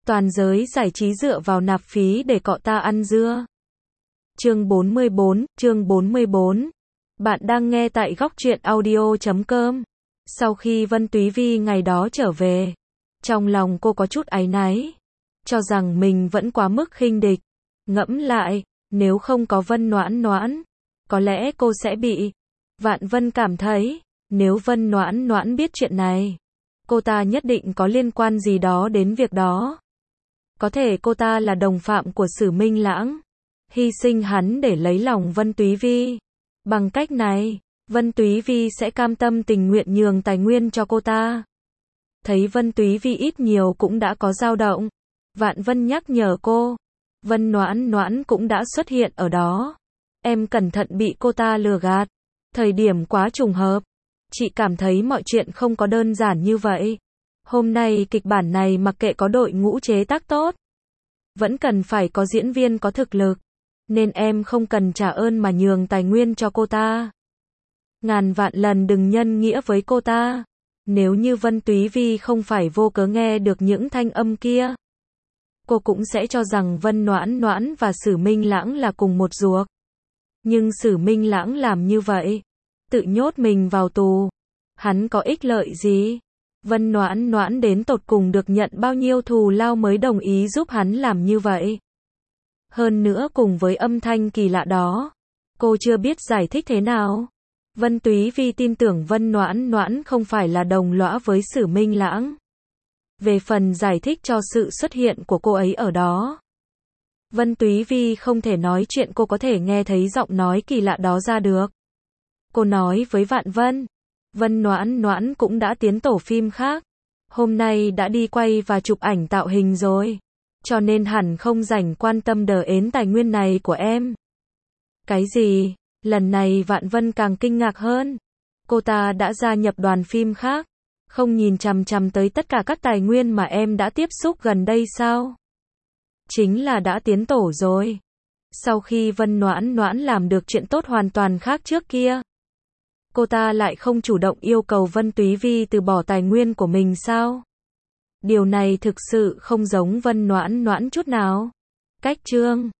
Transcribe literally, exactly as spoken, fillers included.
Toàn giới giải trí dựa vào nạp phí để cọ ta ăn dưa. Chương bốn mươi bốn, chương bốn mươi bốn. Bạn đang nghe tại góc truyện audio chấm com. Sau khi Vân Túy Vi ngày đó trở về, trong lòng cô có chút áy náy, cho rằng mình vẫn quá mức khinh địch. Ngẫm lại, nếu không có Vân Noãn Noãn, có lẽ cô sẽ bị. Vạn Vân cảm thấy, nếu Vân Noãn Noãn biết chuyện này, cô ta nhất định có liên quan gì đó đến việc đó. Có thể cô ta là đồng phạm của Sử Minh Lãng, hy sinh hắn để lấy lòng Vân Túy Vi. Bằng cách này, Vân Túy Vi sẽ cam tâm tình nguyện nhường tài nguyên cho cô ta. Thấy Vân Túy Vi ít nhiều cũng đã có dao động, Vạn Vân nhắc nhở cô, Vân Noãn Noãn cũng đã xuất hiện ở đó. Em cẩn thận bị cô ta lừa gạt. Thời điểm quá trùng hợp. Chị cảm thấy mọi chuyện không có đơn giản như vậy. Hôm nay kịch bản này mặc kệ có đội ngũ chế tác tốt, vẫn cần phải có diễn viên có thực lực. Nên em không cần trả ơn mà nhường tài nguyên cho cô ta. Ngàn vạn lần đừng nhân nghĩa với cô ta. Nếu như Vân Túy Vi không phải vô cớ nghe được những thanh âm kia, cô cũng sẽ cho rằng Vân Noãn Noãn và Sử Minh Lãng là cùng một ruột. Nhưng Sử Minh Lãng làm như vậy, tự nhốt mình vào tù, hắn có ích lợi gì? Vân Noãn Noãn đến tột cùng được nhận bao nhiêu thù lao mới đồng ý giúp hắn làm như vậy? Hơn nữa cùng với âm thanh kỳ lạ đó, cô chưa biết giải thích thế nào. Vân Túy Vi tin tưởng Vân Noãn Noãn không phải là đồng lõa với Sử Minh Lãng. Về phần giải thích cho sự xuất hiện của cô ấy ở đó, Vân Túy Vi không thể nói chuyện cô có thể nghe thấy giọng nói kỳ lạ đó ra được. Cô nói với Vạn Vân, Vân Noãn Noãn cũng đã tiến tổ phim khác. Hôm nay đã đi quay và chụp ảnh tạo hình rồi. Cho nên hẳn không rảnh quan tâm đờ ến tài nguyên này của em. Cái gì? Lần này Vạn Vân càng kinh ngạc hơn. Cô ta đã gia nhập đoàn phim khác. Không nhìn chằm chằm tới tất cả các tài nguyên mà em đã tiếp xúc gần đây sao? Chính là đã tiến tổ rồi. Sau khi Vân Noãn Noãn làm được chuyện tốt hoàn toàn khác trước kia, cô ta lại không chủ động yêu cầu Vân Túy Vi từ bỏ tài nguyên của mình sao? Điều này thực sự không giống Vân Noãn Noãn chút nào. Cách chương